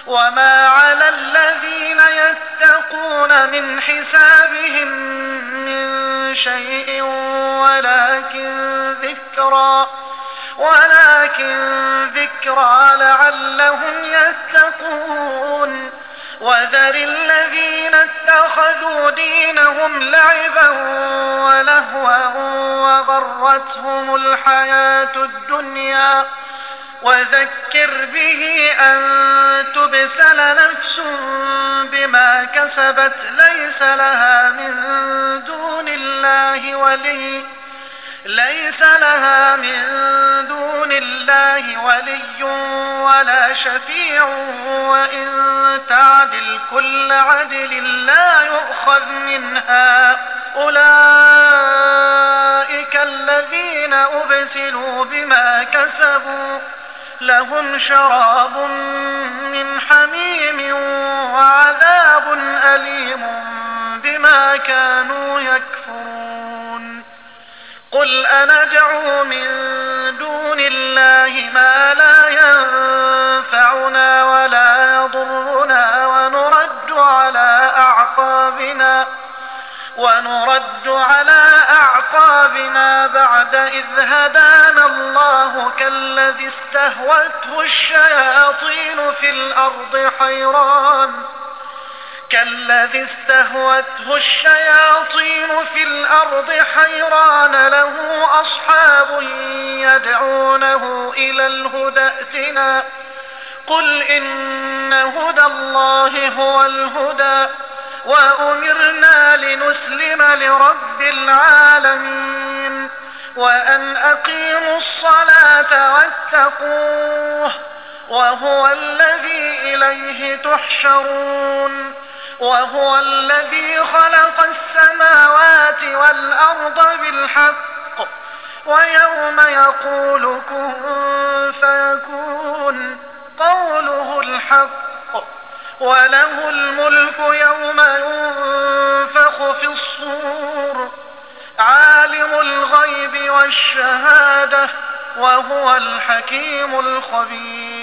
وما على الذين يتقون من حسابهم من شيء ولكن ذكرى لعلهم يتقون. وذر الذين اتخذوا دينهم لعبا ولهوا وغرتهم الحياة الدنيا وذكر به أن تبسل نفس بما كسبت ليس لها من دون الله ولي ولا شفيع وإن تعدل كل عدل لا يؤخذ منها. أولئك الذين أبسلوا بما كسبوا لهم شراب من حميم وعذاب أليم بما كانوا يكفرون. قل أندعو من دون الله ما لا ينفعنا ولا يضرنا ونرد على أعقابنا بعد إذ هدانا الله كالذي استهوته الشياطين في الأرض حيران له أصحاب يدعونه إلى الهدى ائتنا. قل إن هدى الله هو الهدى وأمرنا لنسلم لرب العالمين وأن أقيموا الصلاة واتقوه وهو الذي إليه تحشرون. وهو الذي خلق السماوات والأرض بالحق ويوم يقول كن فيكون قوله الحق وله الملك يوم ينفخ في الصور عالم الغيب والشهادة وهو الحكيم الخبير.